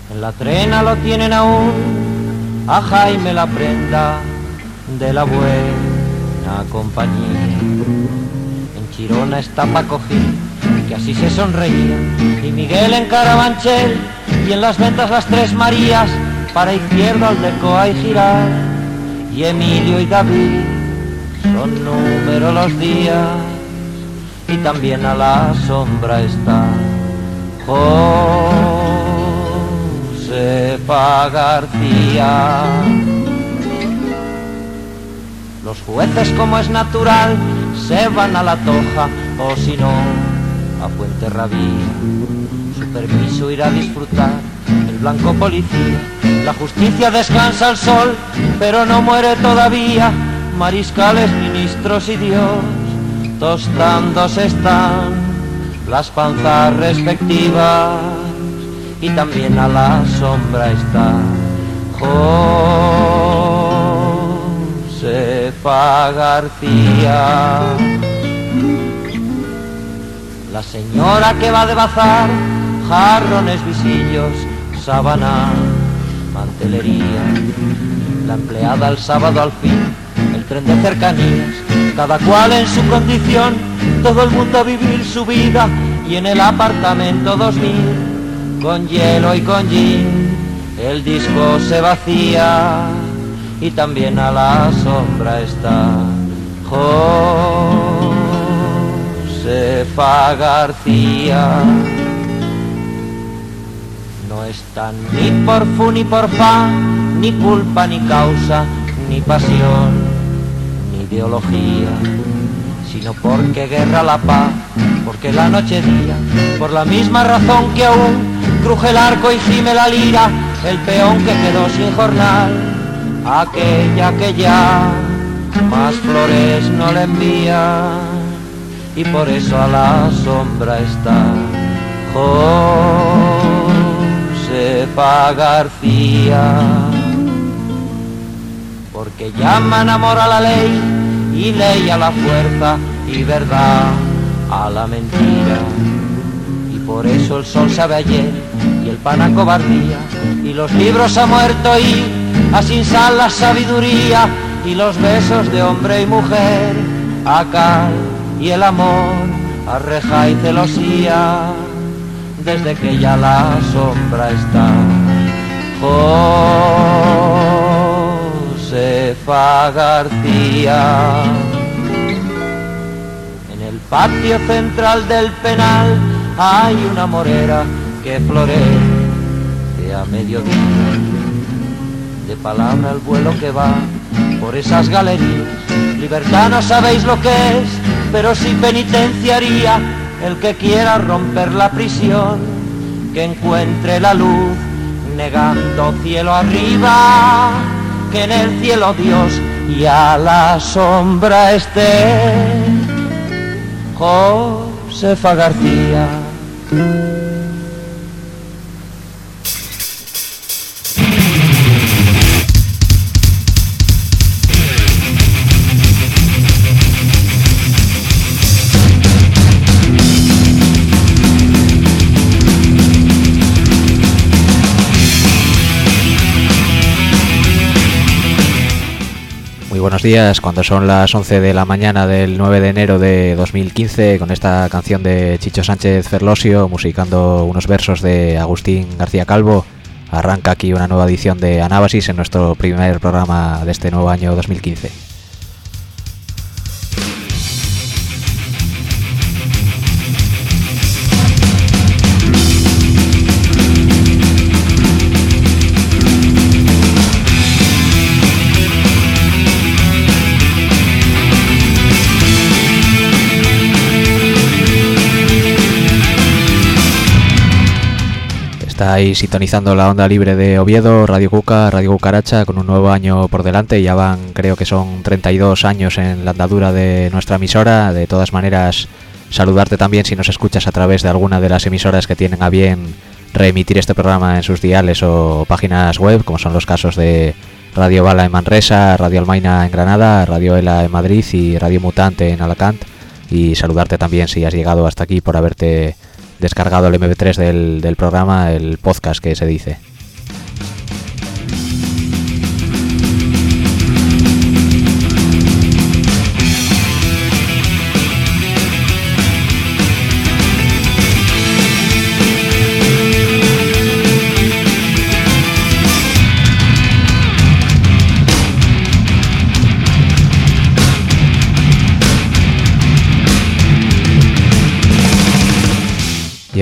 En la trena lo tienen aún a Jaime la prenda de la buena compañía. En Chirona está Paco Gil, que así se sonreía, y Miguel en Carabanchel, y en las ventas las Tres Marías, para izquierda Aldecoa y Girar, y Emilio y David son número los días, y también a la sombra está Josefa García. Los jueces, como es natural, se van a La Toja, o si no, a Fuenterrabía. Su permiso irá a disfrutar el blanco policía. La justicia descansa al sol, pero no muere todavía. Mariscales, ministros y Dios, tostándose están las panzas respectivas, y también a la sombra está Josefa García. La señora que va de bazar, jarrones, visillos, sábana, mantelería. La empleada el sábado al fin, el tren de cercanías, cada cual en su condición, todo el mundo a vivir su vida, y en el apartamento 2000, con hielo y con gin, el disco se vacía, y también a la sombra está Josefa García. No están ni por fu ni por fa, ni culpa ni causa, ni pasión, ni ideología, sino porque guerra la paz, porque la noche día, por la misma razón que aún cruje el arco y gime la lira, el peón que quedó sin jornal, aquella que ya más flores no le envía, y por eso a la sombra está Josefa García. Porque llaman amor a la ley, y ley a la fuerza, y verdad a la mentira, y por eso el sol sabe ayer, y el pan a cobardía, y los libros a muerto, y a sin sal la sabiduría, y los besos de hombre y mujer a cal, y el amor a reja y celosía, desde que ya la sombra está Josefa García. En el patio central del penal hay una morera que florece a mediodía, de palabra el vuelo que va por esas galerías. Libertad no sabéis lo que es, pero sí penitenciaría el que quiera romper la prisión, que encuentre la luz negando cielo arriba, que en el cielo Dios y a la sombra esté Josefa García. Muy buenos días, cuando son las 11 de la mañana del 9 de enero de 2015, con esta canción de Chicho Sánchez Ferlosio, musicando unos versos de Agustín García Calvo, arranca aquí una nueva edición de Anábasis en nuestro primer programa de este nuevo año 2015. Estáis sintonizando la onda libre de Oviedo, Radio Cuca, Radio Cucaracha, con un nuevo año por delante. Ya van, creo que son 32 años en la andadura de nuestra emisora. De todas maneras, saludarte también si nos escuchas a través de alguna de las emisoras que tienen a bien reemitir este programa en sus diales o páginas web, como son los casos de Radio Bala en Manresa, Radio Almaina en Granada, Radio Ela en Madrid y Radio Mutante en Alacant. Y saludarte también si has llegado hasta aquí por haberte descargado el MP3 del programa, el podcast que se dice.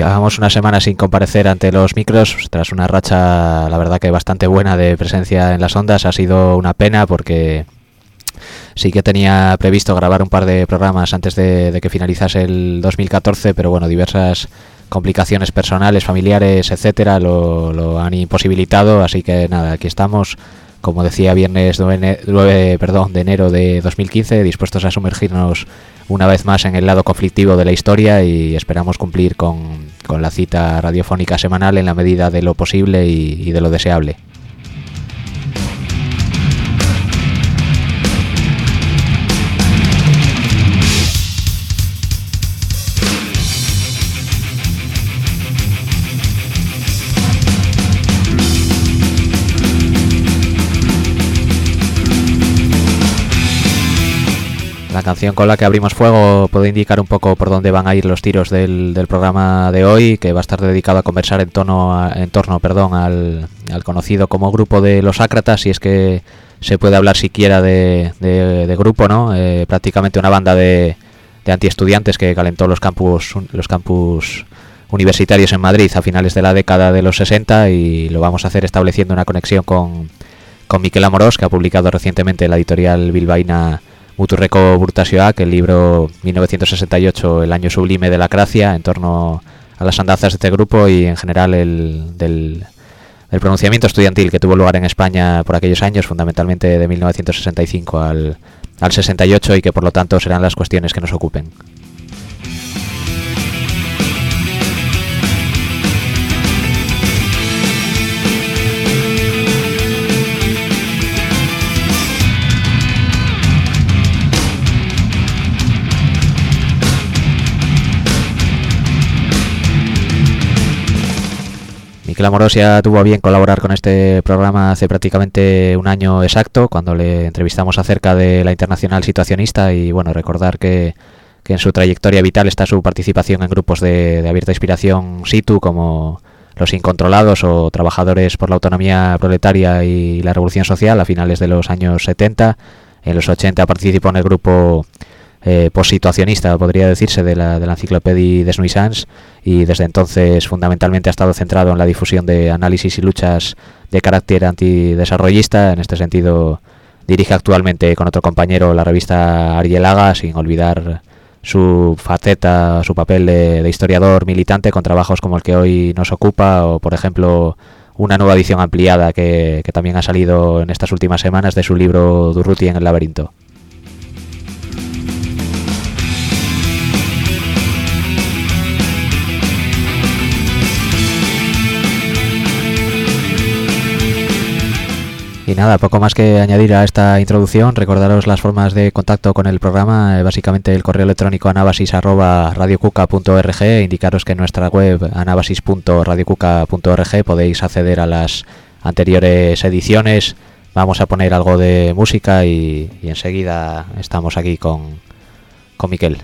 llevamos una semana sin comparecer ante los micros, tras una racha, la verdad que bastante buena de presencia en las ondas. Ha sido una pena porque sí que tenía previsto grabar un par de programas antes de que finalizase el 2014, pero bueno, diversas complicaciones personales, familiares, etcétera, lo han imposibilitado, así que nada, aquí estamos, como decía, viernes 9 de enero de 2015, dispuestos a sumergirnos una vez más en el lado conflictivo de la historia, y esperamos cumplir con la cita radiofónica semanal en la medida de lo posible y de lo deseable. La canción con la que abrimos fuego puede indicar un poco por dónde van a ir los tiros del programa de hoy, que va a estar dedicado a conversar en torno al conocido como grupo de los Ácratas, si es que se puede hablar siquiera de grupo, ¿no? Prácticamente una banda de antiestudiantes que calentó los campus universitarios en Madrid a finales de la década de los 60, y lo vamos a hacer estableciendo una conexión con Miquel Amorós, que ha publicado recientemente en la editorial bilbaína Muturreko Burtasioak el libro 1968, El año sublime de la Cracia, en torno a las andanzas de este grupo y en general del pronunciamiento estudiantil que tuvo lugar en España por aquellos años, fundamentalmente de 1965 al 68, y que por lo tanto serán las cuestiones que nos ocupen. Miquel Amorós ya tuvo a bien colaborar con este programa hace prácticamente un año exacto, cuando le entrevistamos acerca de la Internacional Situacionista, y bueno, recordar que en su trayectoria vital está su participación en grupos de abierta inspiración situ, como Los Incontrolados o Trabajadores por la Autonomía Proletaria y la Revolución Social a finales de los años 70. En los 80 participó en el grupo postsituacionista, podría decirse, de la enciclopedia des Nuisans, y desde entonces fundamentalmente ha estado centrado en la difusión de análisis y luchas de carácter antidesarrollista. En este sentido dirige actualmente con otro compañero la revista Arielaga, sin olvidar su faceta, su papel de historiador militante, con trabajos como el que hoy nos ocupa, o por ejemplo una nueva edición ampliada que también ha salido en estas últimas semanas de su libro Durruti en el laberinto. Y nada, poco más que añadir a esta introducción. Recordaros las formas de contacto con el programa, básicamente el correo electrónico anabasis@radiocuca.org, indicaros que en nuestra web anabasis.radiocuca.org podéis acceder a las anteriores ediciones. Vamos a poner algo de música y enseguida estamos aquí con Miquel.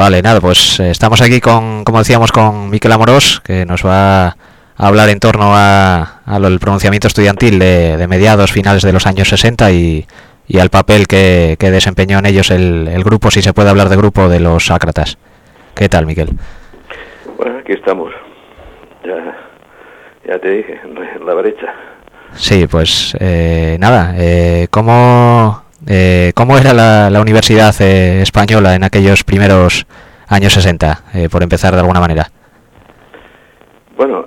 Vale, nada, pues estamos aquí con, como decíamos, con Miquel Amorós, que nos va a hablar en torno al pronunciamiento estudiantil de mediados, finales de los años 60 y al papel que desempeñó en ellos el grupo, si se puede hablar de grupo, de los Sócratas. ¿Qué tal, Miquel? Bueno, aquí estamos. Ya te dije, en la brecha. Sí, pues nada, ¿cómo era la universidad española en aquellos primeros años 60, por empezar de alguna manera? Bueno,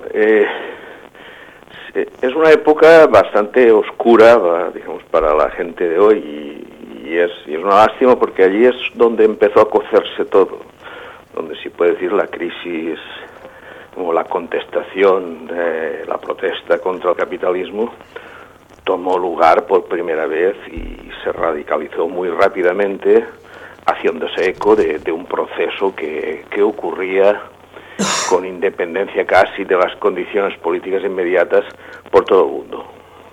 es una época bastante oscura, digamos, para la gente de hoy y es una lástima porque allí es donde empezó a cocerse todo, donde se puede decir la crisis, como la contestación, la protesta contra el capitalismo, tomó lugar por primera vez y se radicalizó muy rápidamente, haciéndose eco de un proceso que ocurría con independencia casi de las condiciones políticas inmediatas por todo el mundo.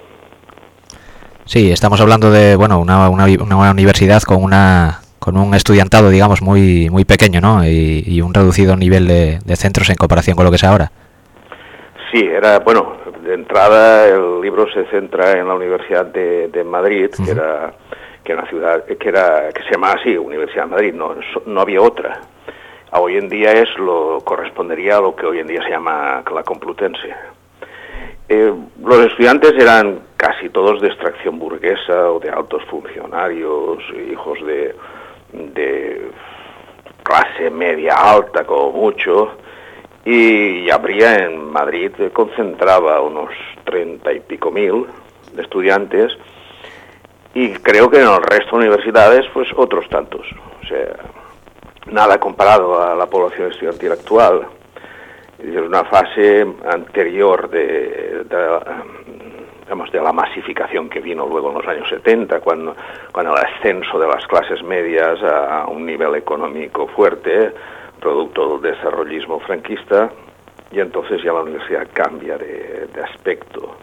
Sí, estamos hablando de una universidad con un estudiantado, digamos, muy pequeño, ¿no? Y un reducido nivel de centros en comparación con lo que es ahora. Sí, de entrada el libro se centra en la Universidad de Madrid, que era una ciudad que se llamaba así, Universidad de Madrid, no había otra. Hoy en día correspondería a lo que hoy en día se llama la Complutense. Los estudiantes eran casi todos de extracción burguesa o de altos funcionarios, hijos de clase media alta como mucho, y habría en Madrid, concentraba unos 30 y pico mil de estudiantes, y creo que en el resto de universidades pues otros tantos, o sea, nada comparado a la población estudiantil actual. Es una fase anterior de la masificación que vino luego en los años 70, cuando el ascenso de las clases medias a un nivel económico fuerte, producto del desarrollismo franquista, y entonces ya la universidad cambia de aspecto.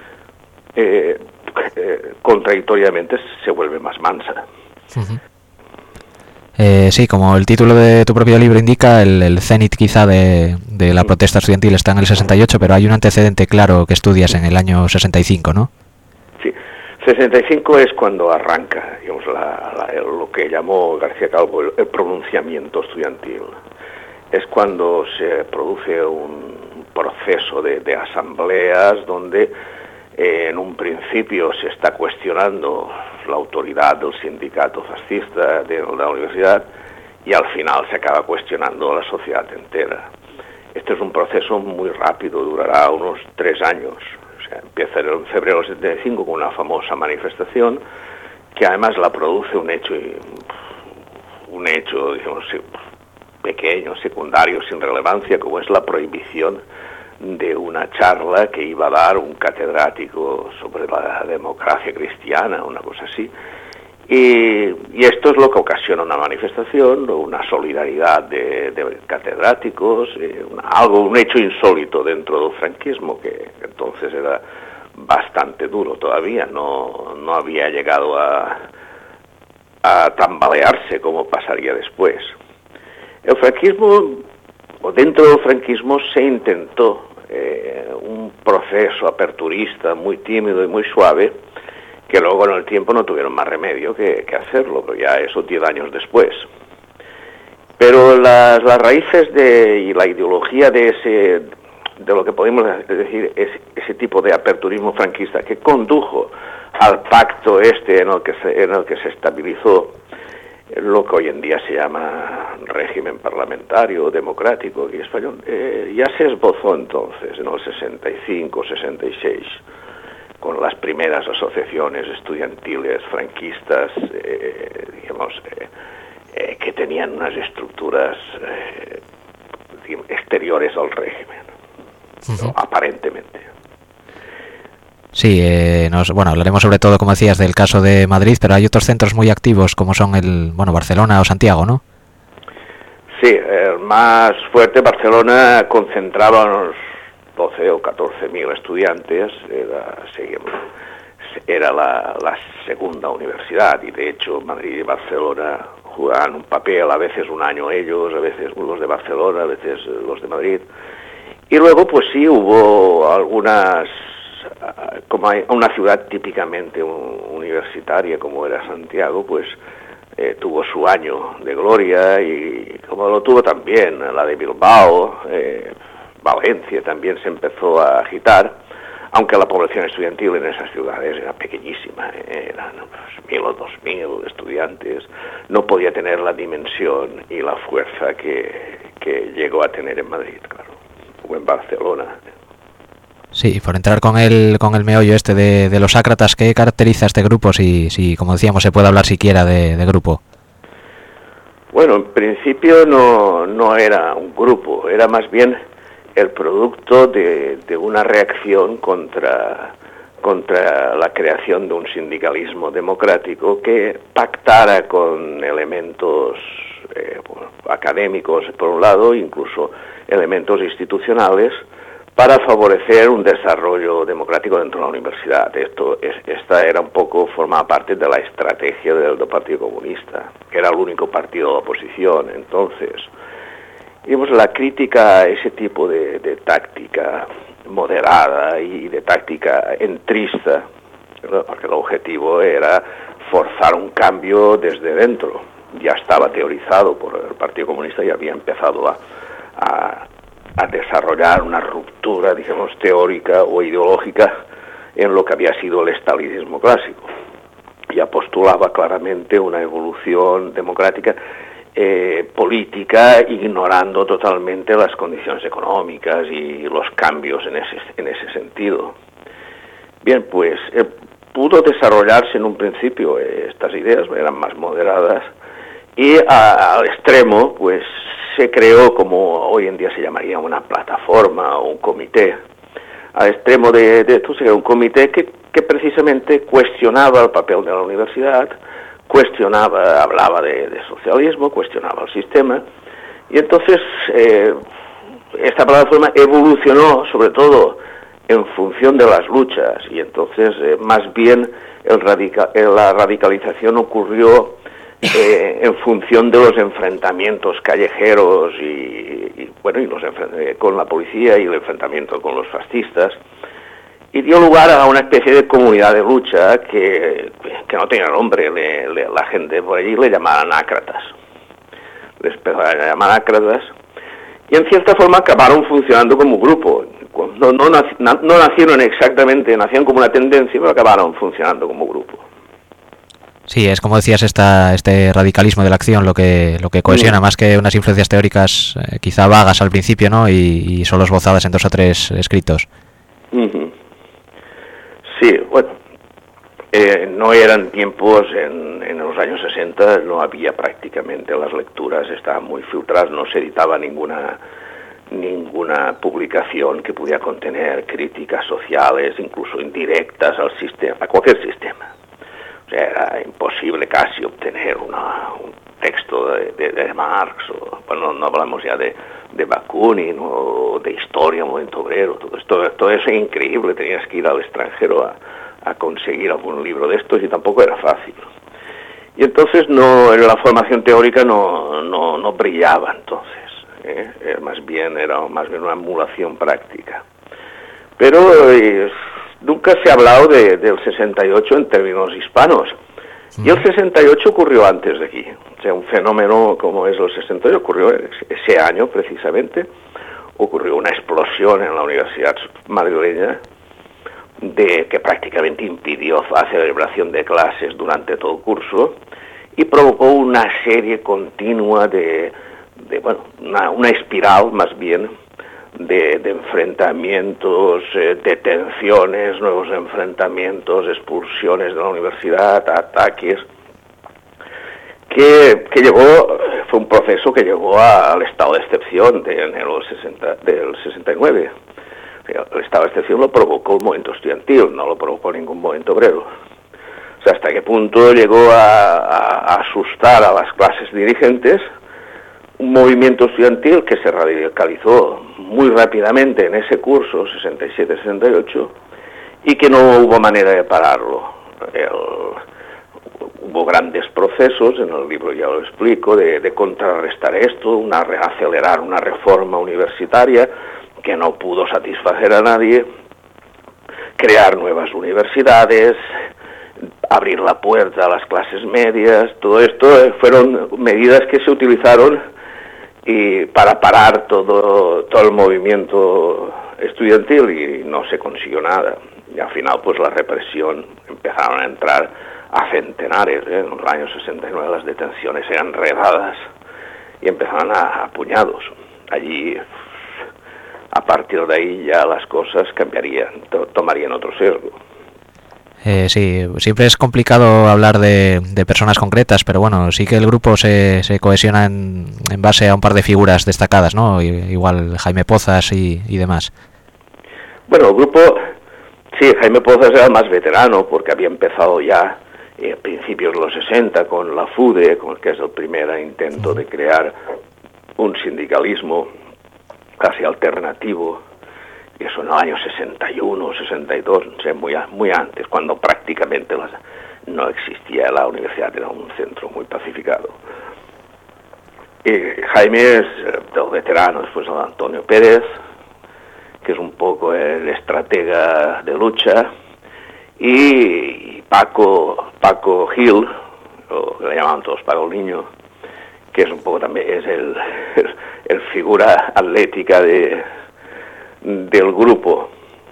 Contradictoriamente se vuelve más mansa. Uh-huh. Sí, como el título de tu propio libro indica, el cenit quizá de la protesta estudiantil está en el 68, pero hay un antecedente claro que estudias en el año 65, ¿no? Sí, 65 es cuando arranca, digamos, lo que llamó García Calvo el pronunciamiento estudiantil. Es cuando se produce un proceso de asambleas donde en un principio se está cuestionando la autoridad del sindicato fascista de la universidad y al final se acaba cuestionando a la sociedad entera. Este es un proceso muy rápido, durará unos 3 años. O sea, empieza en febrero del 75 con una famosa manifestación que además la produce un hecho, digamos, pequeño, secundario, sin relevancia, como es la prohibición de una charla que iba a dar un catedrático sobre la democracia cristiana, una cosa así. Y esto es lo que ocasiona una manifestación, una solidaridad de catedráticos, un hecho insólito dentro del franquismo, que entonces era bastante duro todavía, no había llegado a tambalearse como pasaría después. El franquismo, o dentro del franquismo, se intentó un proceso aperturista muy tímido y muy suave, que luego en el tiempo no tuvieron más remedio que hacerlo, pero ya eso 10 años después. Pero las raíces y la ideología de lo que podemos decir es ese tipo de aperturismo franquista que condujo al pacto en el que se estabilizó lo que hoy en día se llama régimen parlamentario democrático aquí español, ya se esbozó entonces en el 65-66 con las primeras asociaciones estudiantiles franquistas, que tenían unas estructuras exteriores al régimen, ¿no? Aparentemente. Sí, hablaremos sobre todo, como decías, del caso de Madrid, pero hay otros centros muy activos como son Barcelona o Santiago, ¿no? Sí, el más fuerte, Barcelona, concentraba unos 12 o 14 mil estudiantes, era la segunda universidad, y de hecho Madrid y Barcelona jugaban un papel, a veces un año ellos, a veces los de Barcelona, a veces los de Madrid. Y luego, pues sí, hubo algunas, como hay una ciudad típicamente universitaria como era Santiago, pues tuvo su año de gloria, y como lo tuvo también la de Bilbao, Valencia también se empezó a agitar, aunque la población estudiantil en esas ciudades era pequeñísima, eran 1.000 o 2.000 estudiantes, no podía tener la dimensión y la fuerza que llegó a tener en Madrid, claro, o en Barcelona. Sí, por entrar con el meollo este de los ácratas, ¿qué caracteriza este grupo? Si como decíamos, se puede hablar siquiera de grupo. Bueno, en principio no era un grupo, era más bien el producto de una reacción contra la creación de un sindicalismo democrático que pactara con elementos académicos, por un lado, incluso elementos institucionales, para favorecer un desarrollo democrático dentro de la universidad. Esta era un poco, formaba parte de la estrategia del Partido Comunista, que era el único partido de oposición entonces. Digamos, la crítica a ese tipo de táctica moderada y de táctica entrista, ¿verdad? Porque el objetivo era forzar un cambio desde dentro. Ya estaba teorizado por el Partido Comunista y había empezado a desarrollar una ruptura, digamos, teórica o ideológica en lo que había sido el estalinismo clásico. Ya postulaba claramente una evolución democrática política, ignorando totalmente las condiciones económicas y los cambios en ese sentido. Bien, pues pudo desarrollarse en un principio, estas ideas eran más moderadas, y al extremo, pues se creó, como hoy en día se llamaría, una plataforma o un comité. Al extremo de esto se creó un comité que precisamente cuestionaba el papel de la universidad, hablaba de socialismo, cuestionaba el sistema, y entonces esta plataforma evolucionó sobre todo en función de las luchas, y entonces más bien la radicalización ocurrió en función de los enfrentamientos callejeros y con la policía y el enfrentamiento con los fascistas, y dio lugar a una especie de comunidad de lucha que no tenía nombre. La gente por allí le llamaban ácratas. Les empezaron a llamar ácratas, y en cierta forma acabaron funcionando como grupo. No nacieron exactamente, nacían como una tendencia, pero acabaron funcionando como grupo. Sí, es como decías, este radicalismo de la acción lo que cohesiona más que unas influencias teóricas quizá vagas al principio, ¿no? Y solo esbozadas en 2 o 3 escritos. Uh-huh. Sí, bueno, no eran tiempos, en los años 60 no había prácticamente, las lecturas estaban muy filtradas, no se editaba ninguna publicación que pudiera contener críticas sociales, incluso indirectas al sistema, a cualquier sistema. O sea, era imposible casi obtener un texto de Marx, no hablamos ya de Bakunin o de historia, movimiento obrero, todo eso es increíble, tenías que ir al extranjero a conseguir algún libro de estos, y tampoco era fácil. Y entonces la formación teórica no brillaba entonces, era más bien una emulación práctica. Pero nunca se ha hablado del 68 en términos hispanos. Y el 68 ocurrió antes de aquí. O sea, un fenómeno como es el 68 ocurrió ese año precisamente. Ocurrió una explosión en la Universidad madrileña que prácticamente impidió la celebración de clases durante todo el curso, y provocó una serie continua una espiral más bien de enfrentamientos, detenciones, nuevos enfrentamientos, expulsiones de la universidad, ataques, que fue un proceso que llegó al estado de excepción de enero del 69. El estado de excepción lo provocó el movimiento estudiantil, no lo provocó ningún movimiento obrero. O sea, hasta qué punto llegó a asustar a las clases dirigentes un movimiento estudiantil que se radicalizó muy rápidamente en ese curso, 67-68, y que no hubo manera de pararlo. hubo grandes procesos, en el libro ya lo explico, de contrarrestar esto, acelerar una reforma universitaria que no pudo satisfacer a nadie, crear nuevas universidades, abrir la puerta a las clases medias. Todo esto fueron medidas que se utilizaron para parar todo el movimiento estudiantil, y no se consiguió nada. Y al final pues la represión empezaron a entrar a centenares. En los años 69 las detenciones eran redadas y empezaron a puñados. Allí, a partir de ahí ya las cosas cambiarían, tomarían otro sesgo. Sí, siempre es complicado hablar de personas concretas, pero bueno, sí que el grupo se cohesiona en base a un par de figuras destacadas, ¿no? Igual Jaime Pozas y demás. Bueno, el grupo, sí, Jaime Pozas era más veterano porque había empezado ya a principios de los 60 con la FUDE, que es el primer intento de crear un sindicalismo casi alternativo, y eso en los años 61, 62, no sé, muy antes, cuando prácticamente no existía la universidad, era un centro muy pacificado. Y Jaime es del veterano, después de Antonio Pérez, que es un poco el estratega de lucha, y Paco Gil, o que le llaman todos Paco el Niño, que es un poco también es el figura atlética del grupo,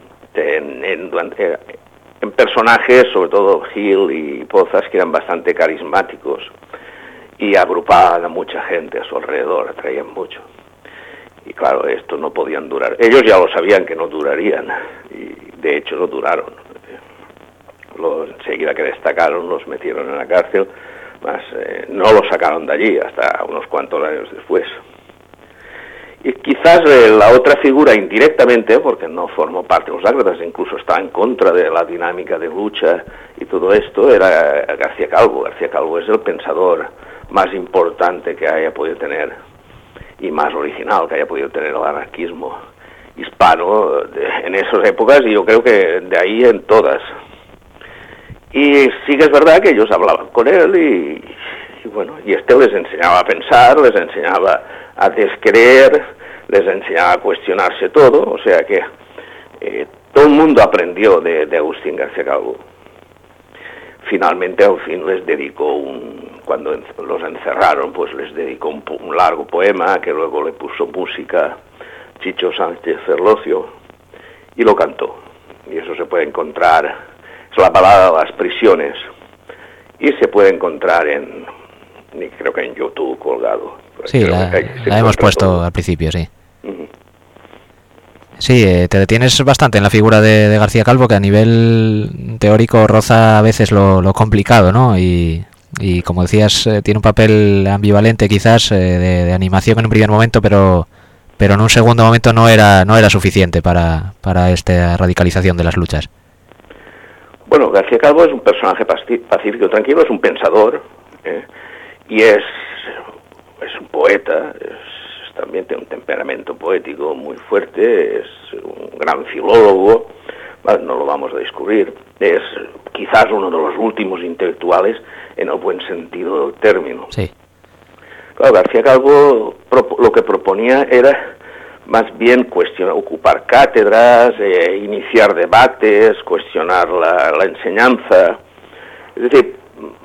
en personajes, sobre todo Gil y Pozas, que eran bastante carismáticos y agrupaban a mucha gente a su alrededor, atraían mucho. Y claro, esto no podían durar. Ellos ya lo sabían que no durarían, y de hecho no duraron. Enseguida que destacaron los metieron en la cárcel, no los sacaron de allí hasta unos cuantos años después. Y quizás la otra figura indirectamente, porque no formó parte de los ácratas, incluso está en contra de la dinámica de lucha y todo esto, era García Calvo. García Calvo es el pensador más importante que haya podido tener, y más original que haya podido tener el anarquismo hispano en esas épocas, y yo creo que de ahí en todas. Y sí que es verdad que ellos hablaban con él y bueno, y este les enseñaba a pensar, les enseñaba a descreer, les enseñaba a cuestionarse todo, o sea que todo el mundo aprendió de Agustín García Calvo. Finalmente, al fin, les dedicó cuando los encerraron, pues les dedicó un largo poema que luego le puso música Chicho Sánchez Cerlocio y lo cantó. Y eso se puede encontrar, es la balada de las prisiones, y se puede encontrar creo que en YouTube colgado. Sí, la hemos puesto todo al principio, sí. Uh-huh. Sí, te detienes bastante en la figura de García Calvo, que a nivel teórico roza a veces lo complicado, ¿no? Y como decías, tiene un papel ambivalente quizás, de animación en un primer momento, pero en un segundo momento no era suficiente para esta radicalización de las luchas. Bueno, García Calvo es un personaje pacífico, tranquilo, es un pensador, y es un poeta, también tiene un temperamento poético muy fuerte, es un gran filólogo, no lo vamos a descubrir, es quizás uno de los últimos intelectuales en el buen sentido del término. Sí. Claro, García Calvo lo que proponía era más bien ocupar cátedras, iniciar debates, cuestionar la enseñanza, es decir,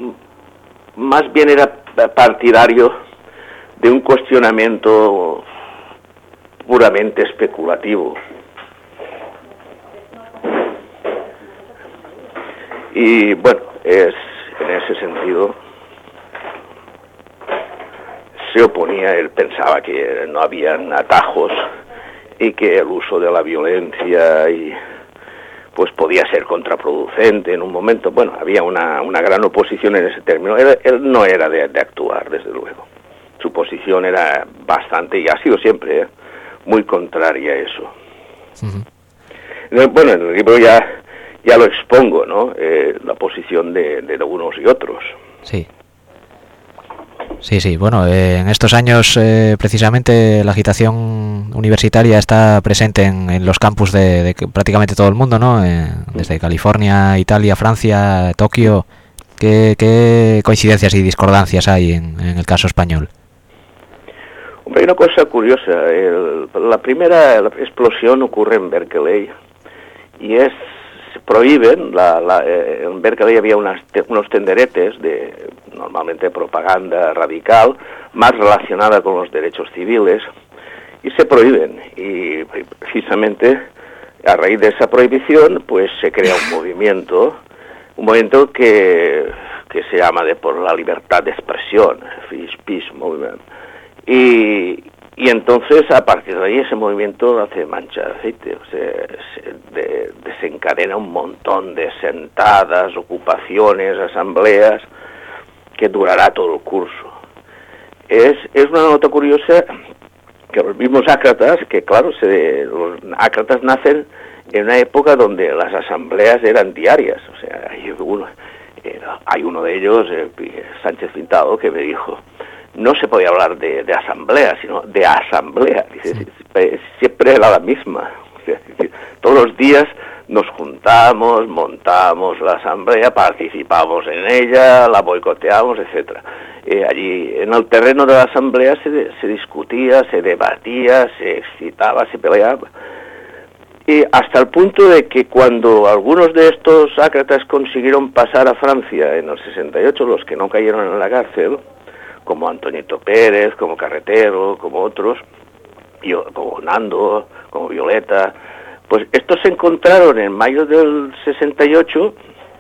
más bien era partidario de un cuestionamiento puramente especulativo. Y bueno, en ese sentido se oponía, él pensaba que no habían atajos y que el uso de la violencia pues podía ser contraproducente en un momento. Bueno, había una gran oposición en ese término. Él no era de actuar, desde luego. Su posición era bastante, y ha sido siempre, muy contraria a eso. Uh-huh. Bueno, en el libro ya lo expongo, ¿no? La posición de unos y otros. Sí. Sí, bueno, en estos años precisamente la agitación universitaria está presente en los campus de prácticamente todo el mundo, ¿no? Desde California, Italia, Francia, Tokio, ¿Qué coincidencias y discordancias hay en el caso español? Hombre, hay una cosa curiosa. La primera explosión ocurre en Berkeley y se prohíben, en Berkeley había unos tenderetes normalmente propaganda radical, más relacionada con los derechos civiles, y se prohíben. Y precisamente a raíz de esa prohibición, pues se crea un movimiento que se llama por la libertad de expresión, Free Speech Movement. Y entonces, a partir de ahí, ese movimiento hace mancha de aceite, o sea, desencadena un montón de sentadas, ocupaciones, asambleas, que durará todo el curso. Es una nota curiosa que los mismos ácratas, que claro, los ácratas nacen en una época donde las asambleas eran diarias, o sea, hay uno de ellos, Sánchez Pintado, que me dijo, no se podía hablar de asamblea, sino de asamblea. Dice, siempre era la misma. O sea, todos los días nos juntamos, montamos la asamblea, participamos en ella, la boicoteamos, etcétera. Allí, en el terreno de la asamblea se discutía, se debatía, se excitaba, se peleaba. Y hasta el punto de que cuando algunos de estos ácratas consiguieron pasar a Francia en el 68, los que no cayeron en la cárcel, como Antonito Pérez, como Carretero, como otros, como Nando, como Violeta, pues estos se encontraron en mayo del 68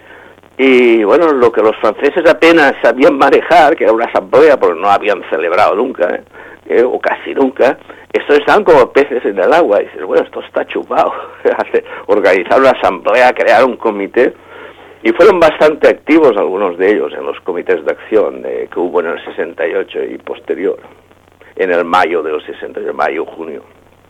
y bueno, lo que los franceses apenas sabían manejar, que era una asamblea, porque no habían celebrado nunca, o casi nunca, estos estaban como peces en el agua, y dices, bueno, esto está chupado, organizar una asamblea, crear un comité. Y fueron bastante activos algunos de ellos en los comités de acción que hubo en el 68 y posterior, en el mayo del 68, mayo-junio.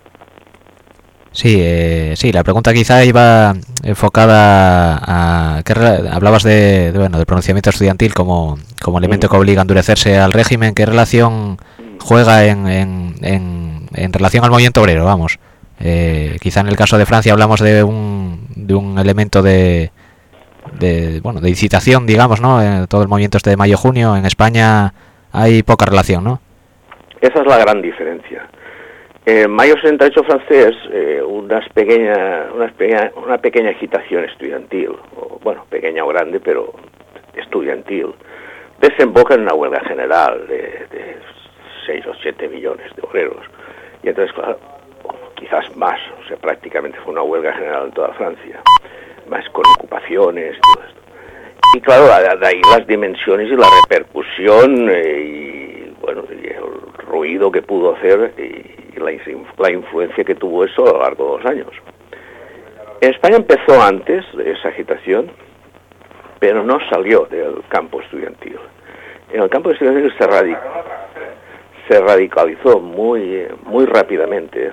Sí, la pregunta quizá iba enfocada a hablabas del pronunciamiento estudiantil como elemento que obliga a endurecerse al régimen. ¿Qué relación juega en relación al movimiento obrero? Vamos, quizá en el caso de Francia hablamos de un elemento de incitación, digamos, ¿no? Todo el movimiento de mayo-junio. En España hay poca relación, ¿no? Esa es la gran diferencia. En mayo 68 francés, una pequeña agitación estudiantil, pequeña o grande, pero estudiantil, desemboca en una huelga general de 6 o 7 millones de obreros. Y entonces, claro, quizás más, o sea, prácticamente fue una huelga general en toda Francia, más con ocupaciones y todo esto. Y claro, de ahí las dimensiones y la repercusión y el ruido que pudo hacer y la influencia que tuvo eso a lo largo de los años. En España empezó antes de esa agitación, pero no salió del campo estudiantil. En el campo estudiantil se radicalizó muy rápidamente.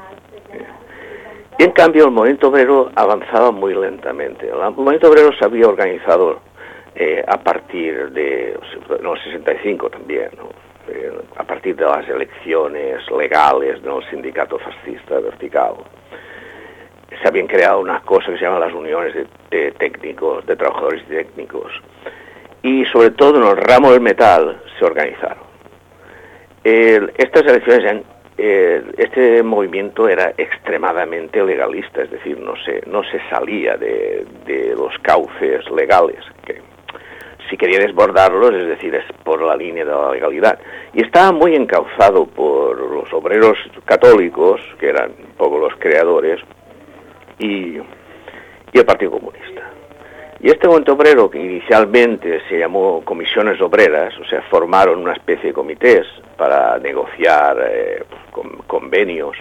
Y en cambio el movimiento obrero avanzaba muy lentamente. El movimiento obrero se había organizado a partir de los 65 también, ¿no? A partir de las elecciones legales del sindicato fascista vertical. Se habían creado una cosa que se llaman las uniones de técnicos, de trabajadores y técnicos. Y sobre todo en el ramo del metal se organizaron. Estas elecciones este movimiento era extremadamente legalista, es decir, no se salía de los cauces legales, que si quería desbordarlos, es decir, es por la línea de la legalidad. Y estaba muy encauzado por los obreros católicos, que eran un poco los creadores, y el Partido Comunista. Y este movimiento obrero, que inicialmente se llamó comisiones obreras, o sea, formaron una especie de comités para negociar convenios.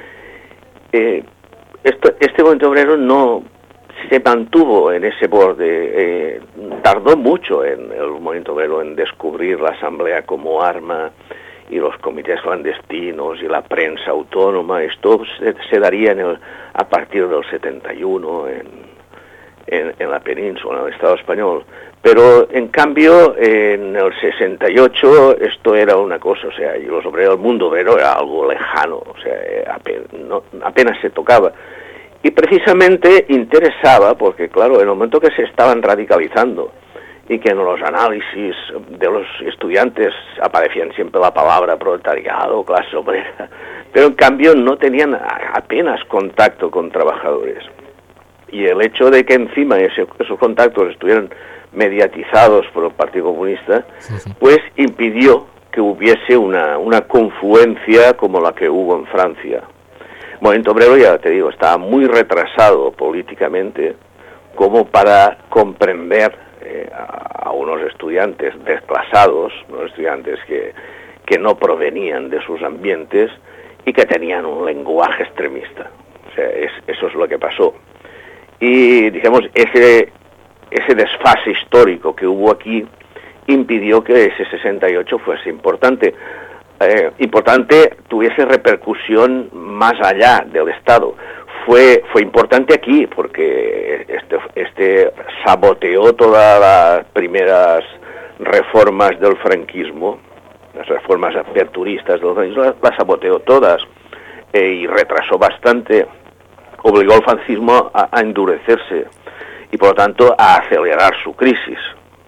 Este movimiento obrero no se mantuvo en ese borde, tardó mucho en el movimiento obrero en descubrir la asamblea como arma y los comités clandestinos y la prensa autónoma. Esto se daría a partir del 71 en la península, en el Estado español. Pero, en cambio, en el 68 esto era una cosa, o sea, y los obreros, el mundo obrero era algo lejano, o sea, apenas se tocaba. Y precisamente interesaba, porque claro, en el momento que se estaban radicalizando y que en los análisis de los estudiantes aparecían siempre la palabra proletariado, clase obrera, pero en cambio no tenían apenas contacto con trabajadores. Y el hecho de que encima esos contactos estuvieran mediatizados por el Partido Comunista, pues impidió que hubiese una confluencia como la que hubo en Francia. El movimiento obrero, ya te digo, estaba muy retrasado políticamente como para comprender a unos estudiantes desplazados, unos estudiantes que no provenían de sus ambientes y que tenían un lenguaje extremista. O sea, eso es lo que pasó. Y, digamos, ese desfase histórico que hubo aquí impidió que ese 68 fuese importante, tuviese repercusión más allá del Estado. Fue importante aquí porque este saboteó todas las primeras reformas del franquismo, las reformas aperturistas del franquismo, las saboteó todas y retrasó bastante, obligó al fascismo a endurecerse y por lo tanto a acelerar su crisis.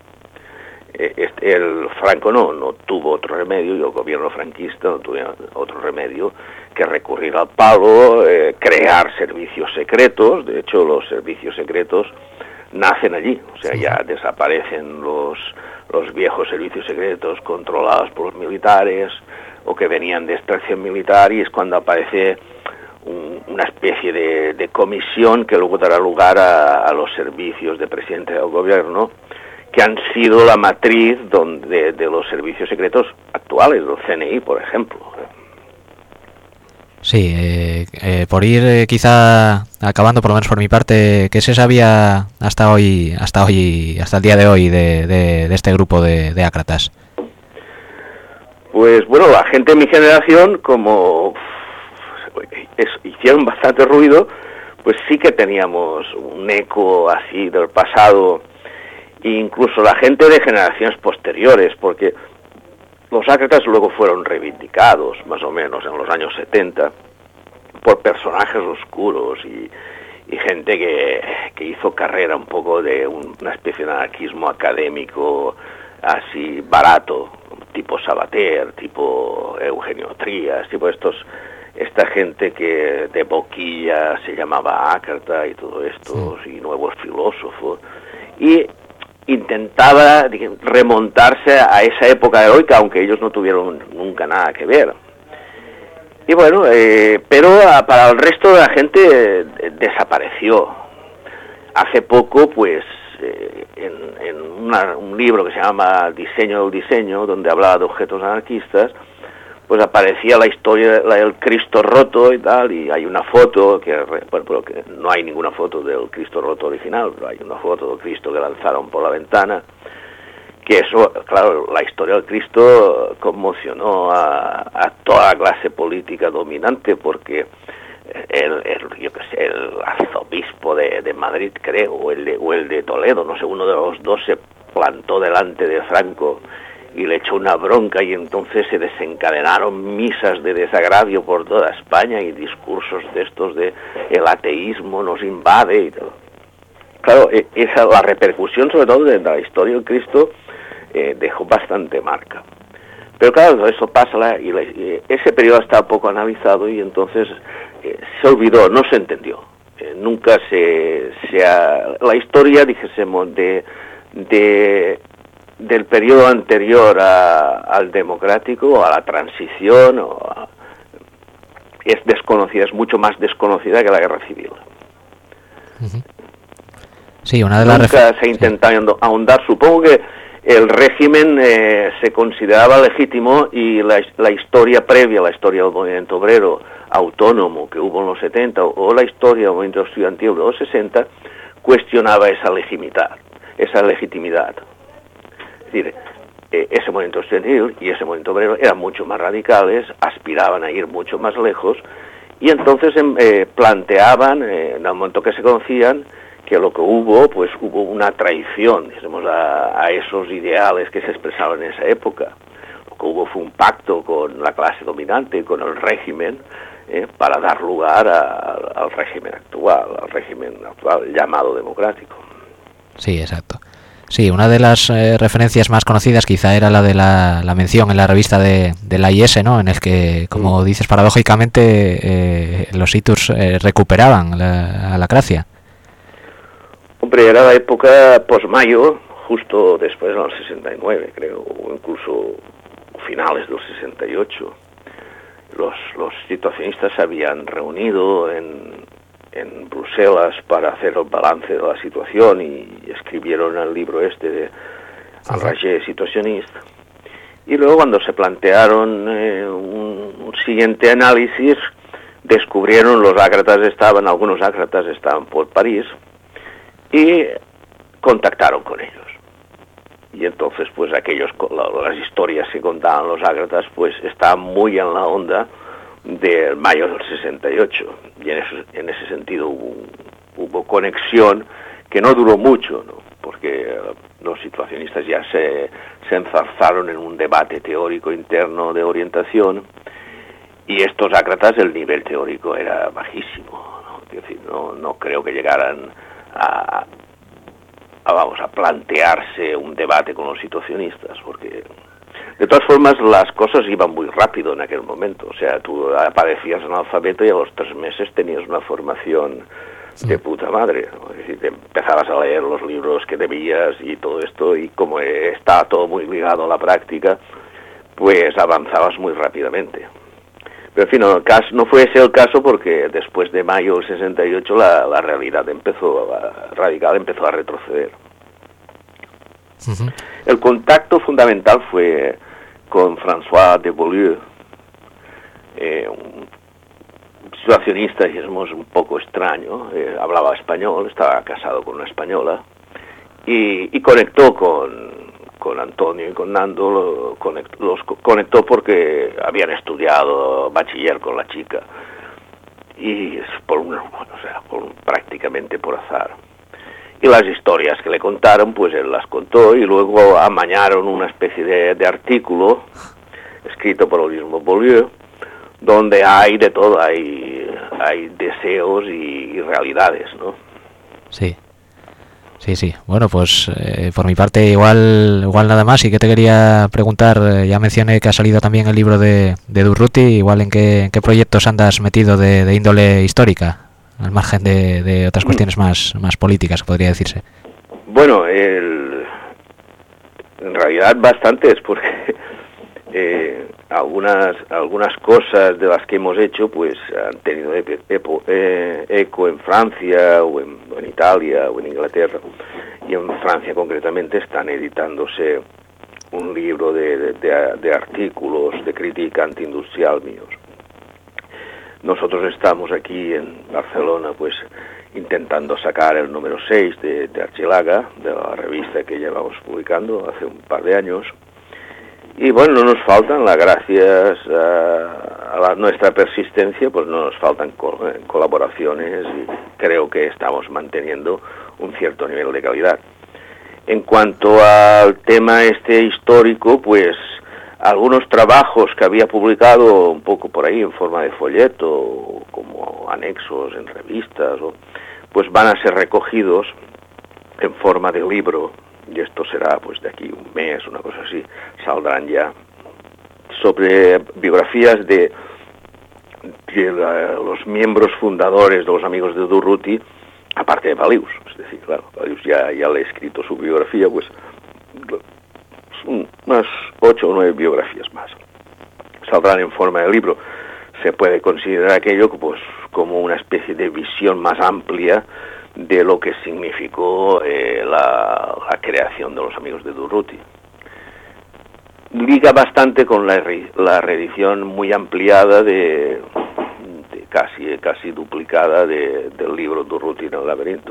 El Franco no tuvo otro remedio, y el gobierno franquista no tuvo otro remedio que recurrir al palo, crear servicios secretos. De hecho, los servicios secretos nacen allí, o sea, ya desaparecen los viejos servicios secretos controlados por los militares o que venían de extracción militar, y es cuando aparece una especie de comisión que luego dará lugar a los servicios de presidente del gobierno, que han sido la matriz de los servicios secretos actuales, del CNI, por ejemplo. Sí, por ir quizá acabando, por lo menos por mi parte, ¿qué se sabía hasta el día de hoy de este grupo de ácratas? Pues bueno, la gente de mi generación, como hicieron bastante ruido, pues sí que teníamos un eco así del pasado. Incluso la gente de generaciones posteriores, porque los ácratas luego fueron reivindicados, más o menos, en los años 70, por personajes oscuros y gente que hizo carrera un poco de una especie de anarquismo académico así barato, tipo Sabater, tipo Eugenio Trías, tipo esta gente que de boquilla se llamaba ácrata y todo esto, y nuevos filósofos, y intentaba remontarse a esa época heroica, aunque ellos no tuvieron nunca nada que ver. Y bueno, pero para el resto de la gente desapareció. Hace poco, pues, en un libro que se llama Diseño del Diseño, donde hablaba de objetos anarquistas, pues aparecía la historia del Cristo roto y tal, y hay una foto pero que no hay ninguna foto del Cristo roto original, pero hay una foto del Cristo que lanzaron por la ventana, que eso, claro, la historia del Cristo conmocionó a toda la clase política dominante, porque el arzobispo de Madrid, creo, o el de Toledo, no sé, uno de los dos se plantó delante de Franco y le echó una bronca, y entonces se desencadenaron misas de desagravio por toda España y discursos de estos de el ateísmo nos invade y todo. Claro, la repercusión sobre todo de la historia del Cristo dejó bastante marca. Pero claro, eso pasa y ese periodo está poco analizado y entonces se olvidó, no se entendió. Nunca la historia, dijésemos, del periodo anterior al democrático, a la transición, es desconocida, es mucho más desconocida que la guerra civil. Sí, una de Nunca se ha intentado ahondar. Supongo que el régimen se consideraba legítimo y la historia previa, la historia del movimiento obrero autónomo que hubo en los 70 o la historia del movimiento estudiantil de los 60 cuestionaba esa legitimidad. Es decir, ese movimiento estudiantil y ese movimiento obrero eran mucho más radicales, aspiraban a ir mucho más lejos, y entonces planteaban, en el momento que se conocían, que lo que hubo, pues hubo una traición, digamos, a esos ideales que se expresaban en esa época. Lo que hubo fue un pacto con la clase dominante, con el régimen, para dar lugar al régimen actual llamado democrático. Sí, exacto. Sí, una de las referencias más conocidas quizá era la de la mención en la revista de la IS, ¿no? En el que, como dices, paradójicamente los Iturrs recuperaban a la Cracia. Hombre, era la época post-Mayo, justo después del 69, creo, o incluso finales del 68. Los situacionistas se habían reunido en Bruselas para hacer el balance de la situación y escribieron el libro este de Enragé Situacionista. Y luego cuando se plantearon un siguiente análisis, descubrieron algunos ácratas estaban por París y contactaron con ellos. Y entonces pues las historias que contaban los ácratas pues estaban muy en la onda del mayo del 68, y en ese sentido hubo conexión que no duró mucho, ¿no? Porque los situacionistas ya se enzarzaron en un debate teórico interno de orientación, y estos ácratas el nivel teórico era bajísimo, ¿no? Es decir, no creo que llegaran a plantearse un debate con los situacionistas, porque de todas formas las cosas iban muy rápido en aquel momento. O sea, tú aparecías analfabeto y a los 3 meses tenías una formación de puta madre, ¿no? Es decir, empezabas a leer los libros que debías y todo esto, y como está todo muy ligado a la práctica, pues avanzabas muy rápidamente. Pero en fin, no fue ese el caso, porque después de mayo del 68 la realidad radical empezó a retroceder. El contacto fundamental fue con François de Beaulieu, un situacionista, y es un poco extraño, hablaba español, estaba casado con una española, y conectó con Antonio y con Nando, los conectó porque habían estudiado bachiller con la chica, y prácticamente por azar. Y las historias que le contaron, pues él las contó, y luego amañaron una especie de artículo escrito por el mismo Beaulieu, donde hay de todo, hay deseos y realidades, ¿no? Sí. Bueno, pues por mi parte igual nada más. Y que te quería preguntar, ya mencioné que ha salido también el libro de Durruti, igual en qué proyectos andas metido de índole histórica, al margen de otras cuestiones más políticas, podría decirse. Bueno, en realidad bastantes, porque algunas cosas de las que hemos hecho pues han tenido eco en Francia o en Italia o en Inglaterra, y en Francia concretamente están editándose un libro de artículos de crítica antiindustrial míos. Nosotros estamos aquí en Barcelona pues intentando sacar el número 6 de Archelaga, de la revista que llevamos publicando hace un par de años. Y bueno, no nos faltan, gracias a nuestra persistencia, pues no nos faltan colaboraciones, y creo que estamos manteniendo un cierto nivel de calidad. En cuanto al tema histórico, pues algunos trabajos que había publicado un poco por ahí en forma de folleto, como anexos en revistas, pues van a ser recogidos en forma de libro, y esto será pues de aquí un mes, una cosa así, saldrán ya, sobre biografías de los miembros fundadores de los amigos de Durruti, aparte de Balius. Es decir, claro, Balius ya le he escrito su biografía, pues unas 8 o 9 biografías más saldrán en forma de libro. Se puede considerar aquello pues como una especie de visión más amplia de lo que significó la creación de los amigos de Durruti. Liga bastante con la reedición muy ampliada de casi duplicada del libro Durruti en el laberinto.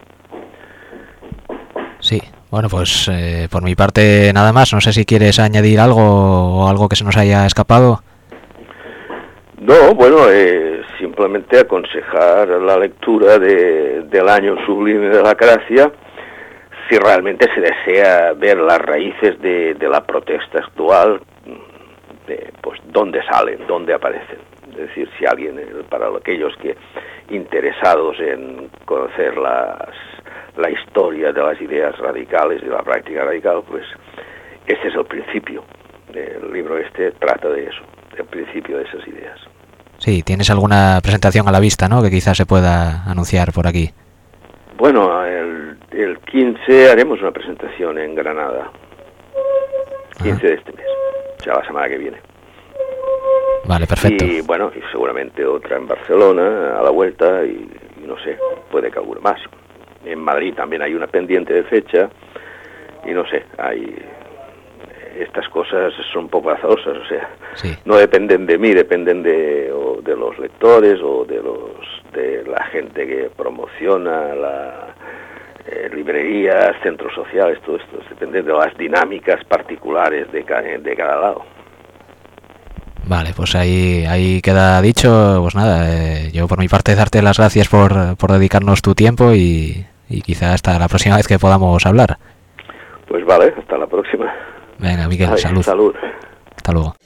Sí, bueno, pues por mi parte nada más. No sé si quieres añadir algo o algo que se nos haya escapado. No, bueno, simplemente aconsejar la lectura del año sublime de la Gracia, si realmente se desea ver las raíces de la protesta actual, pues dónde salen, dónde aparecen. Es decir, si alguien, para aquellos que interesados en conocer la historia de las ideas radicales y de la práctica radical, pues este es el principio. El libro este trata de eso, del principio de esas ideas. Sí, ¿tienes alguna presentación a la vista, no? Que quizás se pueda anunciar por aquí. Bueno, el 15 haremos una presentación en Granada. 15 de este mes, o sea, la semana que viene. Vale, perfecto. Y bueno, y seguramente otra en Barcelona, a la vuelta, y no sé, puede que alguna más. En Madrid también hay una pendiente de fecha, y no sé, estas cosas son un poco azarosas, o sea, sí, no dependen de mí, dependen de los lectores o de la gente que promociona librerías, centros sociales, todo esto depende de las dinámicas particulares de cada lado. Vale, pues ahí queda dicho. Pues nada, yo por mi parte darte las gracias por dedicarnos tu tiempo y quizá hasta la próxima vez que podamos hablar. Pues vale, hasta la próxima. Venga, Miquel, Ay, salud. Salud. Hasta luego.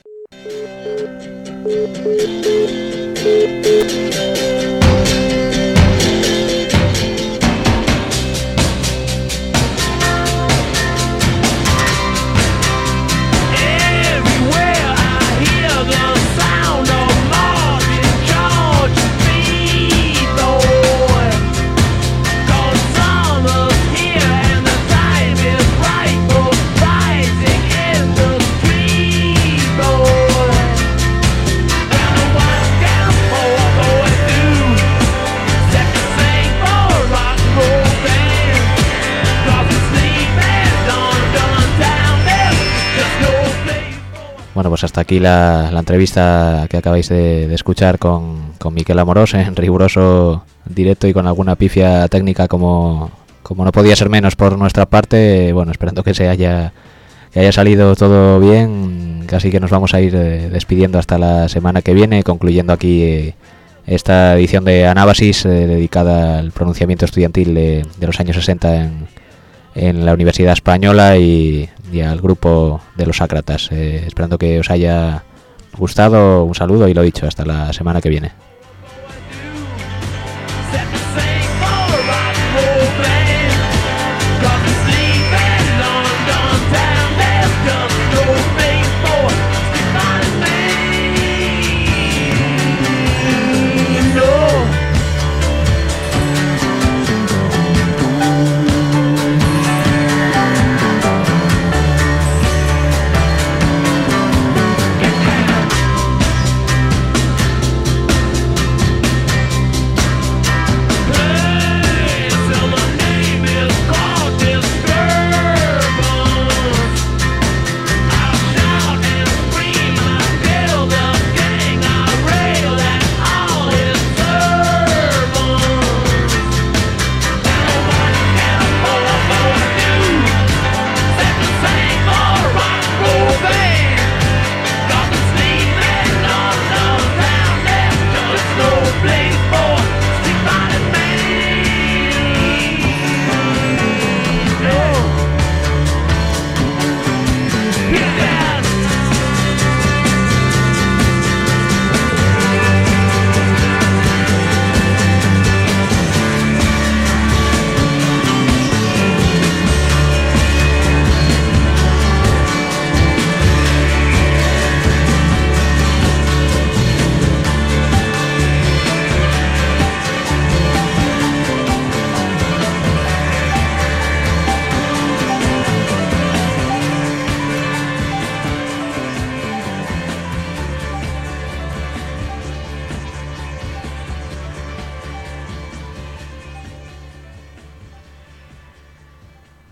Bueno, pues hasta aquí la entrevista que acabáis de escuchar con Miquel Amorós en riguroso directo y con alguna pifia técnica como no podía ser menos por nuestra parte. Bueno, esperando que haya salido todo bien, casi que nos vamos a ir despidiendo hasta la semana que viene, concluyendo aquí esta edición de Anábasis dedicada al pronunciamiento estudiantil de los años 60 en la Universidad Española y al grupo de los Sácratas. Esperando que os haya gustado. Un saludo y lo dicho, hasta la semana que viene.